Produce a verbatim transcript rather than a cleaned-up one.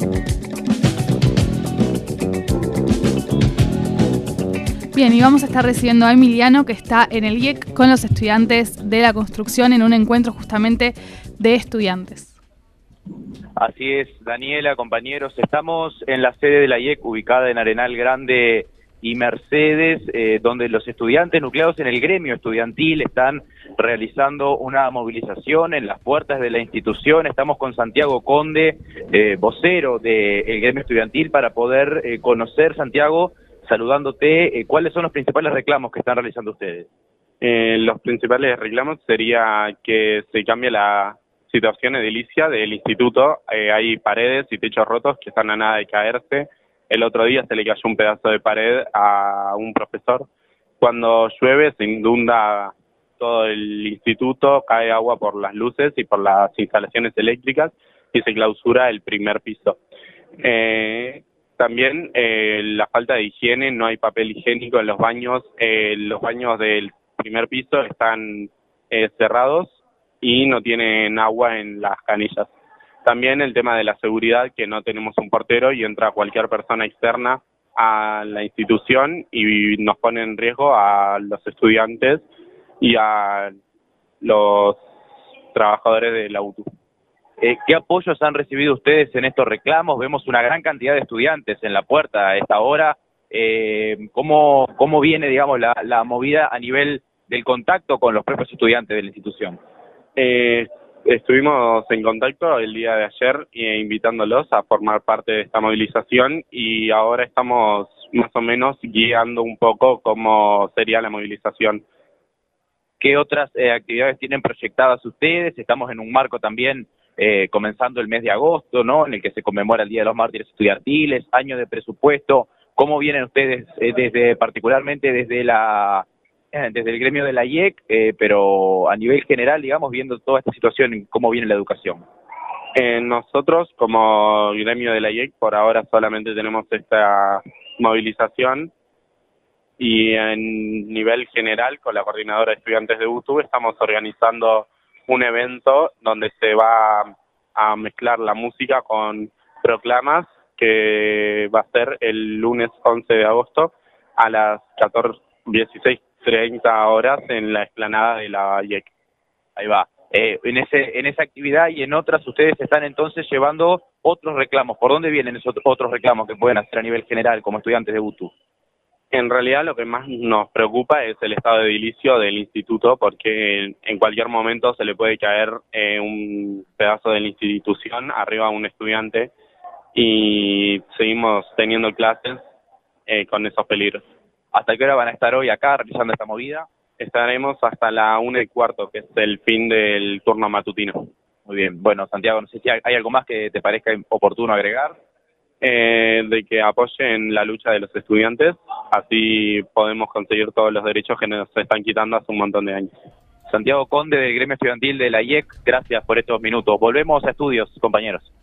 Bien, y vamos a estar recibiendo a Emiliano, que está en el I E C con los estudiantes de la construcción en un encuentro justamente de estudiantes. Así es, Daniela, compañeros, estamos en la sede de la I E C ubicada en Arenal Grande y Mercedes, eh, donde los estudiantes nucleados en el gremio estudiantil están realizando una movilización en las puertas de la institución. Estamos con Santiago Conde, eh, vocero del gremio estudiantil, para poder eh, conocer, Santiago, saludándote, eh, ¿cuáles son los principales reclamos que están realizando ustedes? Eh, los principales reclamos sería que se cambie la situación edilicia del instituto. Eh, hay paredes y techos rotos que están a nada de caerse. El otro día se le cayó un pedazo de pared a un profesor. Cuando llueve se inunda todo el instituto, cae agua por las luces y por las instalaciones eléctricas y se clausura el primer piso. Eh, también eh, la falta de higiene, no hay papel higiénico en los baños. Eh, los baños del primer piso están eh, cerrados y no tienen agua en las canillas. También el tema de la seguridad, que no tenemos un portero y entra cualquier persona externa a la institución y nos pone en riesgo a los estudiantes y a los trabajadores de la U T U. Eh, ¿Qué apoyos han recibido ustedes en estos reclamos? Vemos una gran cantidad de estudiantes en la puerta a esta hora. Eh, ¿cómo, ¿Cómo viene, digamos, la, la movida a nivel del contacto con los propios estudiantes de la institución? Eh, Estuvimos en contacto el día de ayer eh, invitándolos a formar parte de esta movilización y ahora estamos más o menos guiando un poco cómo sería la movilización. ¿Qué otras eh, actividades tienen proyectadas ustedes? Estamos en un marco también eh, comenzando el mes de agosto, ¿no? En el que se conmemora el Día de los Mártires Estudiantiles, año de presupuesto. ¿Cómo vienen ustedes eh, desde particularmente desde la desde el gremio de la I E C, eh, pero a nivel general, digamos, viendo toda esta situación, cómo viene la educación? Eh, nosotros, como gremio de la I E C, por ahora solamente tenemos esta movilización y en nivel general, con la coordinadora de estudiantes de U T U, estamos organizando un evento donde se va a mezclar la música con proclamas, que va a ser el lunes once de agosto a las catorce, dieciséis treinta horas en la explanada de la I E C. Ahí va. Eh, en ese en esa actividad y en otras ustedes están entonces llevando otros reclamos. ¿Por dónde vienen esos otros reclamos que pueden hacer a nivel general como estudiantes de U T U? En realidad lo que más nos preocupa es el estado edilicio del instituto, porque en cualquier momento se le puede caer eh, un pedazo de la institución arriba a un estudiante y seguimos teniendo clases eh, con esos peligros. ¿Hasta qué hora van a estar hoy acá realizando esta movida? Estaremos hasta la una y cuarto, que es el fin del turno matutino. Muy bien. Bueno, Santiago, no sé si hay algo más que te parezca oportuno agregar. Eh, de que apoyen la lucha de los estudiantes, así podemos conseguir todos los derechos que nos están quitando hace un montón de años. Santiago Conde, del gremio estudiantil de la I E C, gracias por estos minutos. Volvemos a estudios, compañeros.